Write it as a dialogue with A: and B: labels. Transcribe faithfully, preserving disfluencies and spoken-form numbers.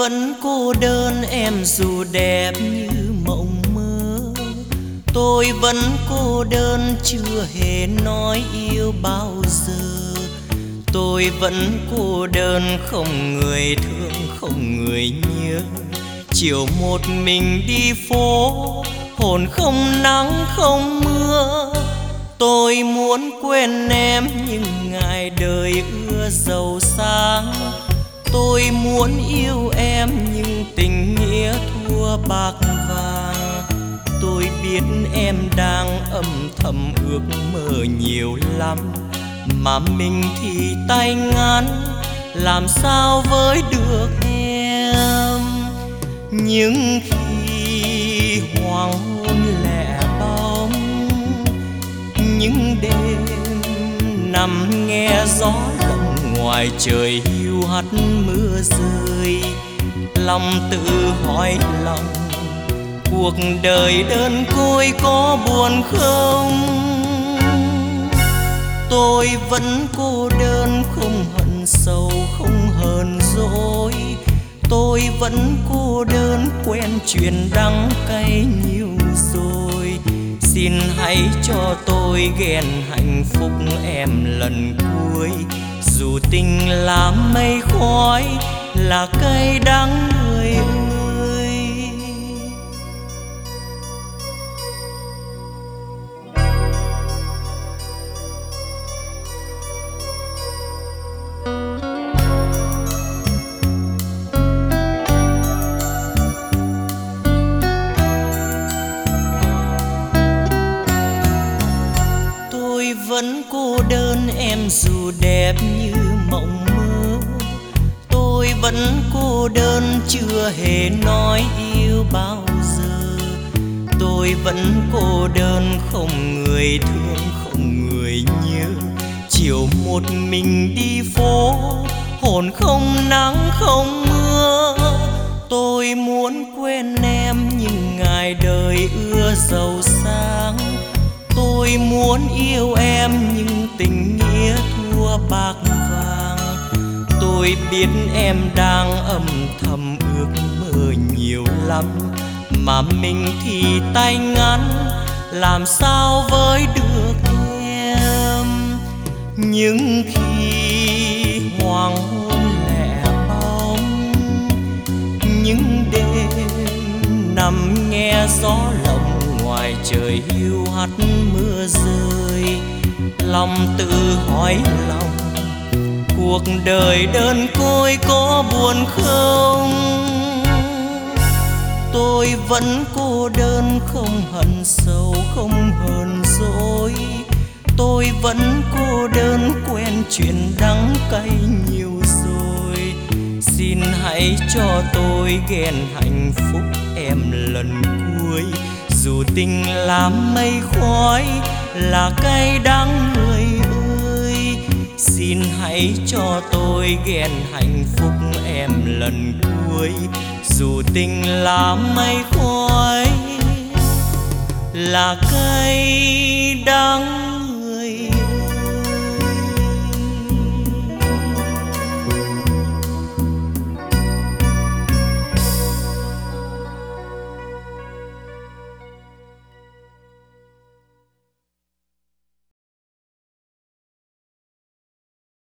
A: vẫn cô đơn em dù đẹp như mộng mơ. Tôi vẫn cô đơn chưa hề nói yêu bao giờ. Tôi vẫn cô đơn không người thương không người nhớ. Chiều một mình đi phố, hồn không nắng không mưa. Tôi muốn quên em nhưng ngại đời ưa giàu sang. Tôi muốn yêu em nhưng tình nghĩa thua bạc vàng. Tôi biết em đang âm thầm ước mơ nhiều lắm, mà mình thì tay ngắn, làm sao với được em. Nhưng khi hoàng hôn lẻ bóng, những đêm nằm nghe gió lộng ngoài trời hiu hắt mưa rơi, lòng tự hỏi lòng cuộc đời đơn côi có buồn không. Tôi vẫn cô đơn không hận sầu không hờn dỗi. Tôi vẫn cô đơn quen chuyện đắng cay nhiều rồi. Xin hãy cho tôi ghen hạnh phúc em lần cuối. Dù tình là mây khói, là cay đắng người ơi. Tôi vẫn cô đơn em dù đẹp như mộng mơ. Tôi vẫn cô đơn chưa hề nói yêu bao giờ. Tôi vẫn cô đơn không người thương không người nhớ. Chiều một mình đi phố, hồn không nắng không mưa. Tôi muốn quên em nhưng ngại đời ưa giàu sang. Tôi muốn yêu em nhưng tình nghĩa thua bạc vàng. Tôi biết em đang âm thầm ước mơ nhiều lắm, mà mình thì tay ngắn, làm sao với được em. Nhưng khi hoàng hôn lẻ bóng, những đêm nằm nghe gió lộng ngoài trời hiu hắt mưa rơi, lòng tự hỏi lòng cuộc đời đơn côi có buồn không. Tôi vẫn cô đơn không hận sầu không hờn dỗi. Tôi vẫn cô đơn quen chuyện đắng cay nhiều rồi. Xin hãy cho tôi ghen hạnh phúc em lần cuối. Dù tình là mây khói, là cay đắng người ơi. Xin hãy cho tôi ghen hạnh phúc em lần cuối. Dù tình là mây khói, là cay đắng